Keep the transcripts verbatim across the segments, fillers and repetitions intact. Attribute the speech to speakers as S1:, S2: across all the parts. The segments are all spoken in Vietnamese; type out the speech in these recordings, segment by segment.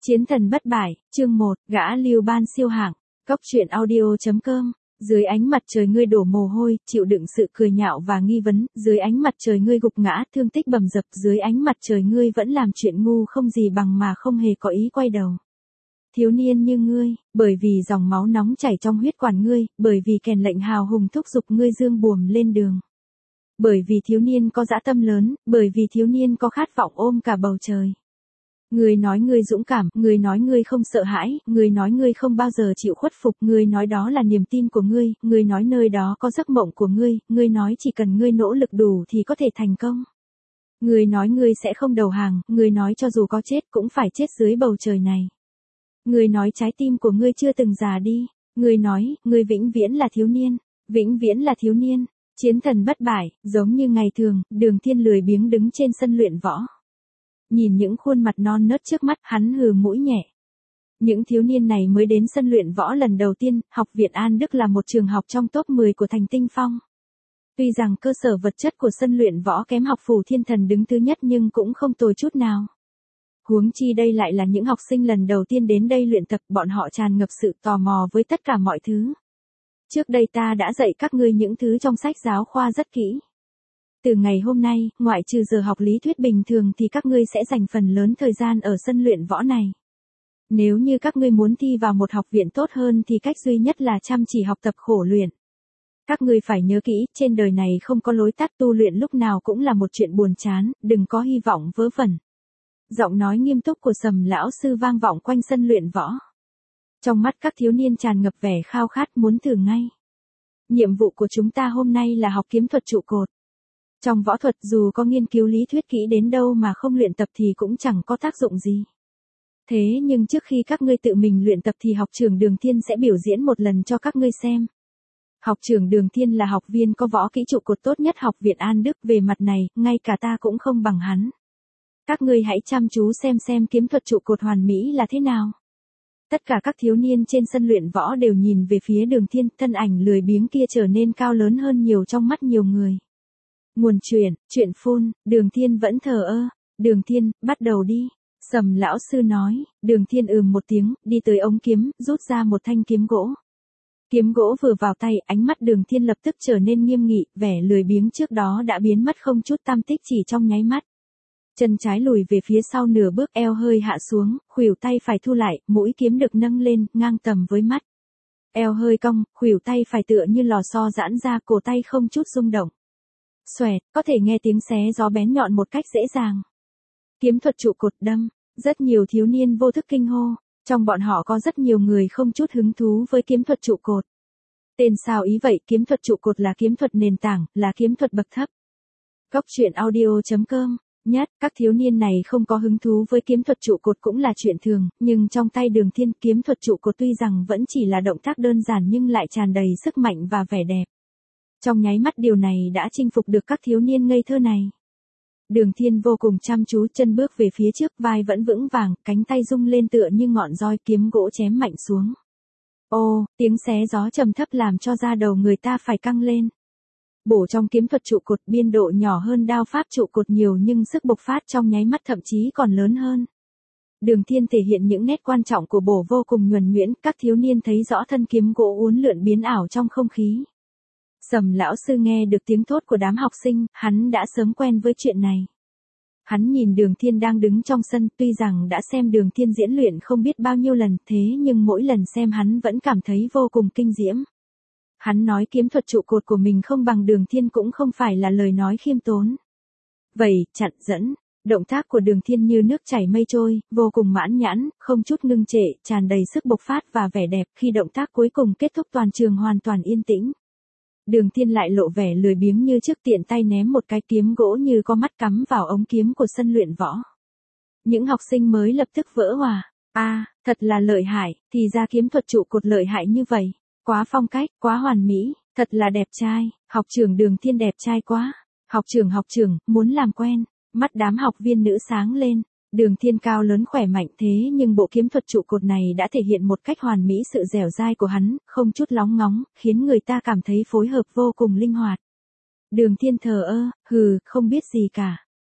S1: Chiến thần bất bại, chương một, gã Lưu Ban siêu hạng. Cốc truyện audio.com. Dưới ánh mặt trời ngươi đổ mồ hôi, chịu đựng sự cười nhạo và nghi vấn, dưới ánh mặt trời ngươi gục ngã, thương tích bầm dập, dưới ánh mặt trời ngươi vẫn làm chuyện ngu không gì bằng mà không hề có ý quay đầu. Thiếu niên như ngươi, bởi vì dòng máu nóng chảy trong huyết quản ngươi, bởi vì kèn lệnh hào hùng thúc giục ngươi dương buồm lên đường. Bởi vì thiếu niên có dã tâm lớn, bởi vì thiếu niên có khát vọng ôm cả bầu trời. Người nói ngươi dũng cảm, người nói ngươi không sợ hãi, người nói ngươi không bao giờ chịu khuất phục, người nói đó là niềm tin của ngươi, người nói nơi đó có giấc mộng của ngươi, người nói chỉ cần ngươi nỗ lực đủ thì có thể thành công. Người nói ngươi sẽ không đầu hàng, người nói cho dù có chết cũng phải chết dưới bầu trời này. Người nói trái tim của ngươi chưa từng già đi, người nói, ngươi vĩnh viễn là thiếu niên, vĩnh viễn là thiếu niên. Chiến thần bất bại, giống như ngày thường, Đường Thiên lười biếng đứng trên sân luyện võ. Nhìn những khuôn mặt non nớt trước mắt, hắn hừ mũi nhẹ. Những thiếu niên này mới đến sân luyện võ lần đầu tiên, học viện An Đức là một trường học trong top mười của thành Tinh Phong. Tuy rằng cơ sở vật chất của sân luyện võ kém học phủ Thiên Thần đứng thứ nhất nhưng cũng không tồi chút nào. Huống chi đây lại là những học sinh lần đầu tiên đến đây luyện tập, bọn họ tràn ngập sự tò mò với tất cả mọi thứ. Trước đây ta đã dạy các ngươi những thứ trong sách giáo khoa rất kỹ. Từ ngày hôm nay, ngoại trừ giờ học lý thuyết bình thường thì các ngươi sẽ dành phần lớn thời gian ở sân luyện võ này. Nếu như các ngươi muốn thi vào một học viện tốt hơn thì cách duy nhất là chăm chỉ học tập khổ luyện. Các ngươi phải nhớ kỹ, trên đời này không có lối tắt, tu luyện lúc nào cũng là một chuyện buồn chán, đừng có hy vọng vớ vẩn. Giọng nói nghiêm túc của Sầm lão sư vang vọng quanh sân luyện võ. Trong mắt các thiếu niên tràn ngập vẻ khao khát muốn thử ngay. Nhiệm vụ của chúng ta hôm nay là học kiếm thuật trụ cột. Trong võ thuật dù có nghiên cứu lý thuyết kỹ đến đâu mà không luyện tập thì cũng chẳng có tác dụng gì. Thế nhưng trước khi các ngươi tự mình luyện tập thì học trưởng Đường Thiên sẽ biểu diễn một lần cho các ngươi xem. Học trưởng Đường Thiên là học viên có võ kỹ trụ cột tốt nhất học viện An Đức, về mặt này, ngay cả ta cũng không bằng hắn. Các ngươi hãy chăm chú xem xem kiếm thuật trụ cột hoàn mỹ là thế nào. Tất cả các thiếu niên trên sân luyện võ đều nhìn về phía Đường Thiên, thân ảnh lười biếng kia trở nên cao lớn hơn nhiều trong mắt nhiều người. Nguồn truyện, truyện phun, Đường Thiên vẫn thờ ơ. Đường Thiên, bắt đầu đi. Sầm lão sư nói. Đường Thiên ừm một tiếng, đi tới ống kiếm, rút ra một thanh kiếm gỗ. Kiếm gỗ vừa vào tay, ánh mắt Đường Thiên lập tức trở nên nghiêm nghị, vẻ lười biếng trước đó đã biến mất không chút tăm tích chỉ trong nháy mắt. Chân trái lùi về phía sau nửa bước, eo hơi hạ xuống, khuỷu tay phải thu lại, mũi kiếm được nâng lên, ngang tầm với mắt. Eo hơi cong, khuỷu tay phải tựa như lò xo giãn ra, cổ tay không chút rung động. Xoẹt, có thể nghe tiếng xé gió bén nhọn một cách dễ dàng. Kiếm thuật trụ cột đâm, rất nhiều thiếu niên vô thức kinh hô, trong bọn họ có rất nhiều người không chút hứng thú với kiếm thuật trụ cột. Tên sao ý vậy, kiếm thuật trụ cột là kiếm thuật nền tảng, là kiếm thuật bậc thấp. Cốc truyện audio.com. Nhất, các thiếu niên này không có hứng thú với kiếm thuật trụ cột cũng là chuyện thường, nhưng trong tay Đường Thiên, kiếm thuật trụ cột tuy rằng vẫn chỉ là động tác đơn giản nhưng lại tràn đầy sức mạnh và vẻ đẹp. Trong nháy mắt điều này đã chinh phục được các thiếu niên ngây thơ này. Đường Thiên vô cùng chăm chú, chân bước về phía trước, vai vẫn vững vàng, cánh tay rung lên tựa như ngọn roi, kiếm gỗ chém mạnh xuống. Ô, tiếng xé gió trầm thấp làm cho da đầu người ta phải căng lên. Bổ trong kiếm thuật trụ cột, biên độ nhỏ hơn đao pháp trụ cột nhiều nhưng sức bộc phát trong nháy mắt thậm chí còn lớn hơn. Đường Thiên thể hiện những nét quan trọng của bổ vô cùng nhuần nhuyễn, các thiếu niên thấy rõ thân kiếm gỗ uốn lượn biến ảo trong không khí. Sầm lão sư nghe được tiếng thốt của đám học sinh, hắn đã sớm quen với chuyện này. Hắn nhìn Đường Thiên đang đứng trong sân, tuy rằng đã xem Đường Thiên diễn luyện không biết bao nhiêu lần, thế nhưng mỗi lần xem hắn vẫn cảm thấy vô cùng kinh diễm. Hắn nói kiếm thuật trụ cột của mình không bằng Đường Thiên cũng không phải là lời nói khiêm tốn. Vậy, chặn dẫn, động tác của Đường Thiên như nước chảy mây trôi, vô cùng mãn nhãn, không chút ngưng trệ, tràn đầy sức bộc phát và vẻ đẹp, khi động tác cuối cùng kết thúc toàn trường hoàn toàn yên tĩnh. Đường Thiên lại lộ vẻ lười biếng như trước, tiện tay ném một cái kiếm gỗ như có mắt cắm vào ống kiếm của sân luyện võ. Những học sinh mới lập tức vỡ hòa. A, à, thật là lợi hại, thì ra kiếm thuật trụ cột lợi hại như vậy. Quá phong cách, quá hoàn mỹ, thật là đẹp trai, học trưởng Đường Thiên đẹp trai quá. Học trưởng học trưởng, muốn làm quen. Mắt đám học viên nữ sáng lên. Đường Thiên cao lớn khỏe mạnh thế nhưng bộ kiếm thuật trụ cột này đã thể hiện một cách hoàn mỹ sự dẻo dai của hắn, không chút lóng ngóng, khiến người ta cảm thấy phối hợp vô cùng linh hoạt. Đường Thiên thờ ơ, hừ, không biết gì cả.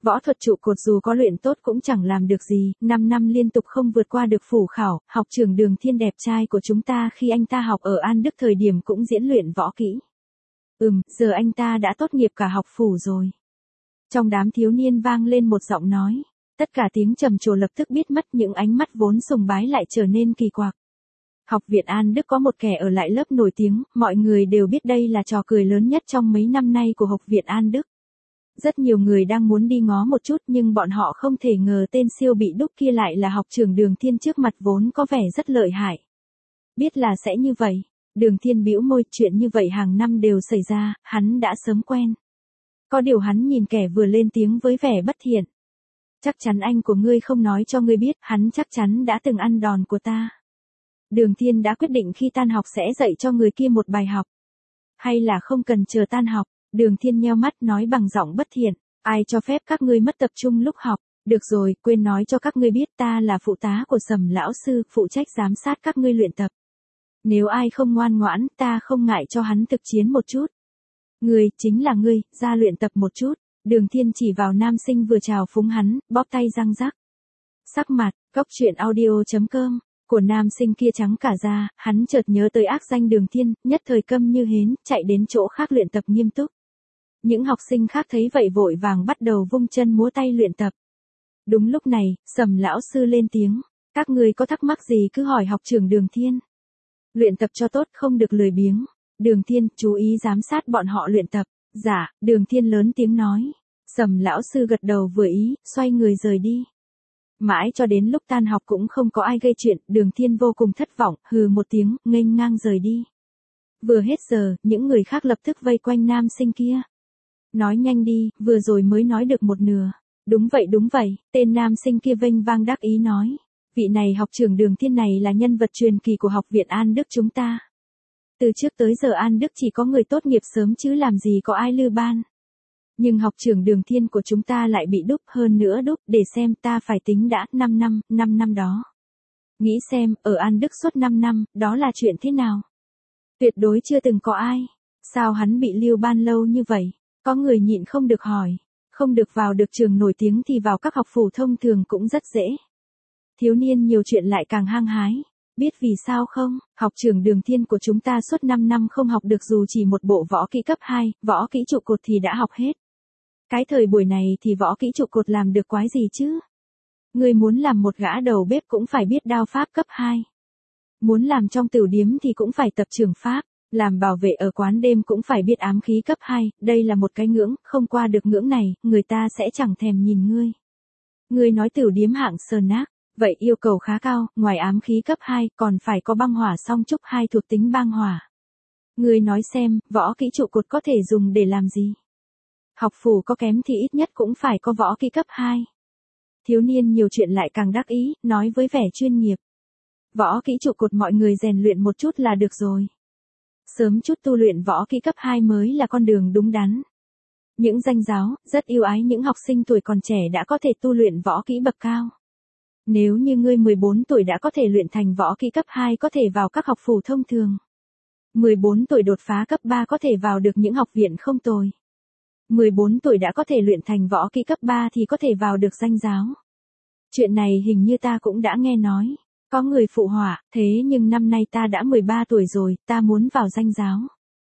S1: Võ thuật trụ cột dù có luyện tốt cũng chẳng làm được gì, năm năm liên tục không vượt qua được phủ khảo, học trưởng Đường Thiên đẹp trai của chúng ta khi anh ta học ở An Đức thời điểm cũng diễn luyện võ kỹ. Ừm, giờ anh ta đã tốt nghiệp cả học phủ rồi. Trong đám thiếu niên vang lên một giọng nói. Tất cả tiếng trầm trồ lập tức biết mất, những ánh mắt vốn sùng bái lại trở nên kỳ quặc. Học viện An Đức có một kẻ ở lại lớp nổi tiếng, mọi người đều biết đây là trò cười lớn nhất trong mấy năm nay của học viện An Đức. Rất nhiều người đang muốn đi ngó một chút nhưng bọn họ không thể ngờ tên siêu bị đúc kia lại là học trưởng Đường Thiên trước mặt vốn có vẻ rất lợi hại. Biết là sẽ như vậy, Đường Thiên bĩu môi, chuyện như vậy hàng năm đều xảy ra, hắn đã sớm quen. Có điều hắn nhìn kẻ vừa lên tiếng với vẻ bất thiện. Chắc chắn anh của ngươi không nói cho ngươi biết, hắn chắc chắn đã từng ăn đòn của ta. Đường Thiên đã quyết định khi tan học sẽ dạy cho người kia một bài học. Hay là không cần chờ tan học, Đường Thiên nheo mắt nói bằng giọng bất thiện, ai cho phép các ngươi mất tập trung lúc học, được rồi, quên nói cho các ngươi biết ta là phụ tá của Sầm lão sư, phụ trách giám sát các ngươi luyện tập. Nếu ai không ngoan ngoãn, ta không ngại cho hắn thực chiến một chút. Ngươi, chính là ngươi, ra luyện tập một chút. Đường Thiên chỉ vào nam sinh vừa chào phúng hắn, bóp tay răng rắc. Sắc mặt, góc truyện audio chấm com, của nam sinh kia trắng cả da, hắn chợt nhớ tới ác danh Đường Thiên, nhất thời câm như hến, chạy đến chỗ khác luyện tập nghiêm túc. Những học sinh khác thấy vậy vội vàng bắt đầu vung chân múa tay luyện tập. Đúng lúc này, Sầm lão sư lên tiếng, các người có thắc mắc gì cứ hỏi học trưởng Đường Thiên. Luyện tập cho tốt, không được lười biếng. Đường Thiên, chú ý giám sát bọn họ luyện tập. Dạ, Đường Thiên lớn tiếng nói. Sầm lão sư gật đầu vừa ý, xoay người rời đi. Mãi cho đến lúc tan học cũng không có ai gây chuyện, Đường Thiên vô cùng thất vọng, hừ một tiếng, nghênh ngang rời đi. Vừa hết giờ, những người khác lập tức vây quanh nam sinh kia. Nói nhanh đi, vừa rồi mới nói được một nửa. Đúng vậy đúng vậy, tên nam sinh kia vênh vang đắc ý nói. Vị này học trưởng Đường Thiên này là nhân vật truyền kỳ của học viện An Đức chúng ta. Từ trước tới giờ An Đức chỉ có người tốt nghiệp sớm chứ làm gì có ai lưu ban. Nhưng học trưởng Đường Thiên của chúng ta lại bị đúc, hơn nữa đúc, để xem ta phải tính đã, năm năm, năm năm đó. Nghĩ xem, ở An Đức suốt năm năm, đó là chuyện thế nào? Tuyệt đối chưa từng có ai. Sao hắn bị lưu ban lâu như vậy? Có người nhịn không được hỏi. Không được vào được trường nổi tiếng thì vào các học phổ thông thường cũng rất dễ. Thiếu niên nhiều chuyện lại càng hăng hái. Biết vì sao không, học trưởng Đường Thiên của chúng ta suốt năm năm không học được dù chỉ một bộ võ kỹ cấp hai, võ kỹ trụ cột thì đã học hết. Cái thời buổi này thì võ kỹ trụ cột làm được quái gì chứ? Người muốn làm một gã đầu bếp cũng phải biết đao pháp cấp hai. Muốn làm trong tửu điếm thì cũng phải tập trường pháp, làm bảo vệ ở quán đêm cũng phải biết ám khí cấp hai, đây là một cái ngưỡng, không qua được ngưỡng này, người ta sẽ chẳng thèm nhìn ngươi. Ngươi nói tửu điếm hạng sờ nác. Vậy yêu cầu khá cao, ngoài ám khí cấp hai, còn phải có băng hỏa song trúc hai thuộc tính băng hỏa. Người nói xem, võ kỹ trụ cột có thể dùng để làm gì? Học phủ có kém thì ít nhất cũng phải có võ kỹ cấp hai. Thiếu niên nhiều chuyện lại càng đắc ý, nói với vẻ chuyên nghiệp. Võ kỹ trụ cột mọi người rèn luyện một chút là được rồi. Sớm chút tu luyện võ kỹ cấp hai mới là con đường đúng đắn. Những danh giáo, rất yêu ái những học sinh tuổi còn trẻ đã có thể tu luyện võ kỹ bậc cao. Nếu như ngươi mười bốn tuổi đã có thể luyện thành võ kỹ cấp hai có thể vào các học phủ thông thường. mười bốn tuổi đột phá cấp ba có thể vào được những học viện không tồi. mười bốn tuổi đã có thể luyện thành võ kỹ cấp ba thì có thể vào được danh giáo. Chuyện này hình như ta cũng đã nghe nói. Có người phụ họa, thế nhưng năm nay ta đã mười ba tuổi rồi, ta muốn vào danh giáo.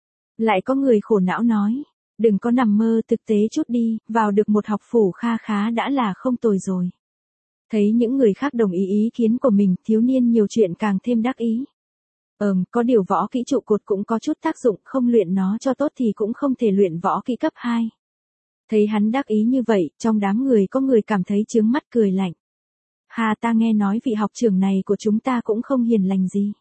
S1: Lại có người khổ não nói, đừng có nằm mơ, thực tế chút đi, vào được một học phủ kha khá đã là không tồi rồi. Thấy những người khác đồng ý ý kiến của mình, thiếu niên nhiều chuyện càng thêm đắc ý. Ừm, có điều võ kỹ trụ cột cũng có chút tác dụng, không luyện nó cho tốt thì cũng không thể luyện võ kỹ cấp hai. Thấy hắn đắc ý như vậy, trong đám người có người cảm thấy chướng mắt cười lạnh. Hà, ta nghe nói vị học trưởng này của chúng ta cũng không hiền lành gì.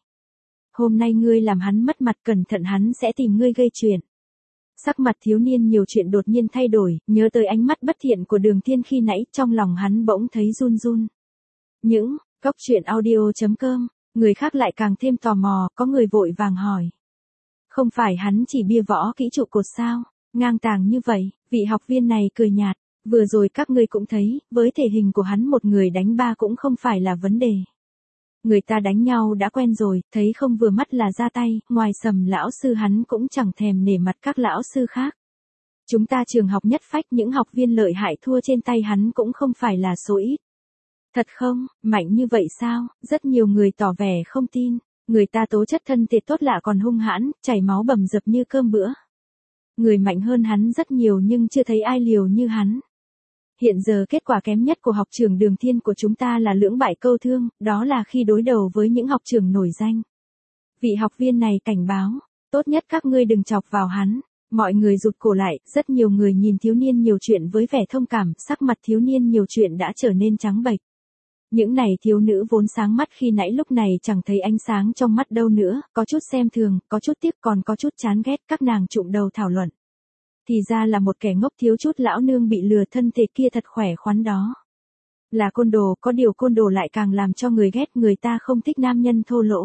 S1: Hôm nay ngươi làm hắn mất mặt, cẩn thận hắn sẽ tìm ngươi gây chuyện. Sắc mặt thiếu niên nhiều chuyện đột nhiên thay đổi, nhớ tới ánh mắt bất thiện của Đường Thiên khi nãy, trong lòng hắn bỗng thấy run run. Những, góc truyện audio chấm com, người khác lại càng thêm tò mò, có người vội vàng hỏi. Không phải hắn chỉ bia võ kỹ trụ cột sao, ngang tàng như vậy, vị học viên này cười nhạt, vừa rồi các ngươi cũng thấy, với thể hình của hắn một người đánh ba cũng không phải là vấn đề. Người ta đánh nhau đã quen rồi, thấy không vừa mắt là ra tay, ngoài Sầm lão sư hắn cũng chẳng thèm nể mặt các lão sư khác. Chúng ta trường học nhất phách những học viên lợi hại thua trên tay hắn cũng không phải là số ít. Thật không, mạnh như vậy sao? Rất nhiều người tỏ vẻ không tin. Người ta tố chất thân thể tốt lạ còn hung hãn, chảy máu bầm dập như cơm bữa. Người mạnh hơn hắn rất nhiều nhưng chưa thấy ai liều như hắn. Hiện giờ kết quả kém nhất của học trưởng Đường Thiên của chúng ta là lưỡng bại câu thương, đó là khi đối đầu với những học trưởng nổi danh. Vị học viên này cảnh báo, tốt nhất các ngươi đừng chọc vào hắn. Mọi người rụt cổ lại, rất nhiều người nhìn thiếu niên nhiều chuyện với vẻ thông cảm, sắc mặt thiếu niên nhiều chuyện đã trở nên trắng bệch. Những này thiếu nữ vốn sáng mắt khi nãy lúc này chẳng thấy ánh sáng trong mắt đâu nữa, có chút xem thường, có chút tiếc còn có chút chán ghét, các nàng trụm đầu thảo luận. Thì ra là một kẻ ngốc thiếu chút lão nương bị lừa, thân thể kia thật khỏe khoắn đó. Là côn đồ, có điều côn đồ lại càng làm cho người ghét, người ta không thích nam nhân thô lỗ.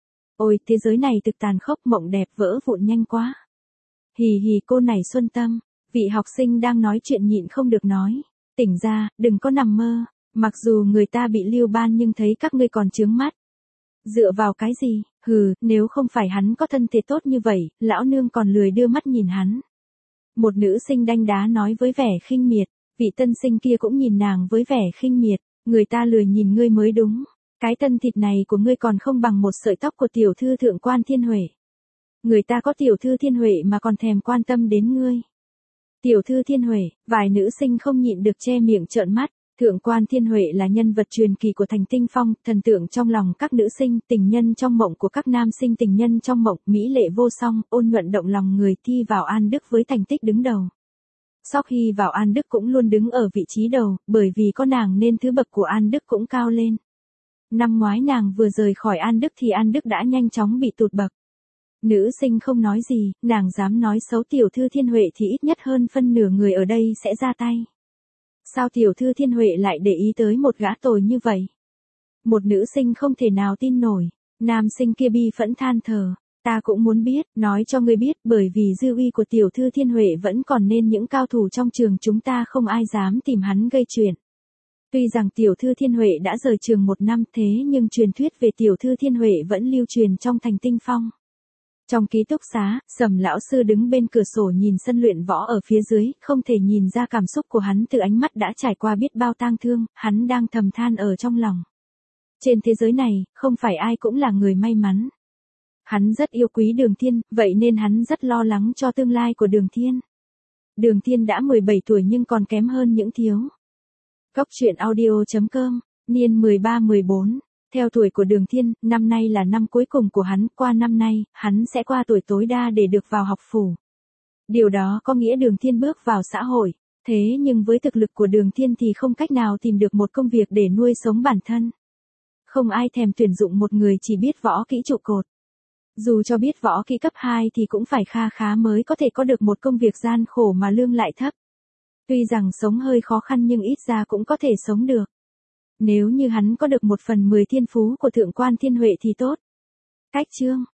S1: Ôi, thế giới này thực tàn khốc, mộng đẹp vỡ vụn nhanh quá. Hì hì, cô này Xuân Tâm, vị học sinh đang nói chuyện nhịn không được nói. Tỉnh ra, đừng có nằm mơ, mặc dù người ta bị lưu ban nhưng thấy các ngươi còn chướng mắt. Dựa vào cái gì, hừ, nếu không phải hắn có thân thể tốt như vậy, lão nương còn lười đưa mắt nhìn hắn. Một nữ sinh đanh đá nói với vẻ khinh miệt, vị tân sinh kia cũng nhìn nàng với vẻ khinh miệt, người ta lười nhìn ngươi mới đúng. Cái tân thịt này của ngươi còn không bằng một sợi tóc của tiểu thư thượng quan Thiên Huệ. Người ta có tiểu thư Thiên Huệ mà còn thèm quan tâm đến ngươi. Tiểu thư Thiên Huệ, vài nữ sinh không nhịn được che miệng trợn mắt. Thượng quan Thiên Huệ là nhân vật truyền kỳ của Thành Tinh Phong, thần tượng trong lòng các nữ sinh, tình nhân trong mộng của các nam sinh, tình nhân trong mộng, mỹ lệ vô song, ôn nhuận động lòng người, thi vào An Đức với thành tích đứng đầu. Sau khi vào An Đức cũng luôn đứng ở vị trí đầu, bởi vì có nàng nên thứ bậc của An Đức cũng cao lên. Năm ngoái nàng vừa rời khỏi An Đức thì An Đức đã nhanh chóng bị tụt bậc. Nữ sinh không nói gì, nàng dám nói xấu tiểu thư Thiên Huệ thì ít nhất hơn phân nửa người ở đây sẽ ra tay. Sao tiểu thư Thiên Huệ lại để ý tới một gã tồi như vậy? Một nữ sinh không thể nào tin nổi, nam sinh kia bi phẫn than thở, ta cũng muốn biết, nói cho ngươi biết, bởi vì dư uy của tiểu thư Thiên Huệ vẫn còn nên những cao thủ trong trường chúng ta không ai dám tìm hắn gây chuyện. Tuy rằng tiểu thư Thiên Huệ đã rời trường một năm thế nhưng truyền thuyết về tiểu thư Thiên Huệ vẫn lưu truyền trong Thành Tinh Phong. Trong ký túc xá, Sầm lão sư đứng bên cửa sổ nhìn sân luyện võ ở phía dưới, không thể nhìn ra cảm xúc của hắn từ ánh mắt đã trải qua biết bao tang thương, hắn đang thầm than ở trong lòng. Trên thế giới này, không phải ai cũng là người may mắn. Hắn rất yêu quý Đường Thiên, vậy nên hắn rất lo lắng cho tương lai của Đường Thiên. Đường Thiên đã mười bảy tuổi nhưng còn kém hơn những thiếu. Cốc truyện audio chấm com, niên mười ba mười bốn. Theo tuổi của Đường Thiên, năm nay là năm cuối cùng của hắn, qua năm nay, hắn sẽ qua tuổi tối đa để được vào học phủ. Điều đó có nghĩa Đường Thiên bước vào xã hội, thế nhưng với thực lực của Đường Thiên thì không cách nào tìm được một công việc để nuôi sống bản thân. Không ai thèm tuyển dụng một người chỉ biết võ kỹ trụ cột. Dù cho biết võ kỹ cấp hai thì cũng phải kha khá mới có thể có được một công việc gian khổ mà lương lại thấp. Tuy rằng sống hơi khó khăn nhưng ít ra cũng có thể sống được. Nếu như hắn có được một phần mười thiên phú của thượng quan Thiên Huệ thì tốt. Cách chương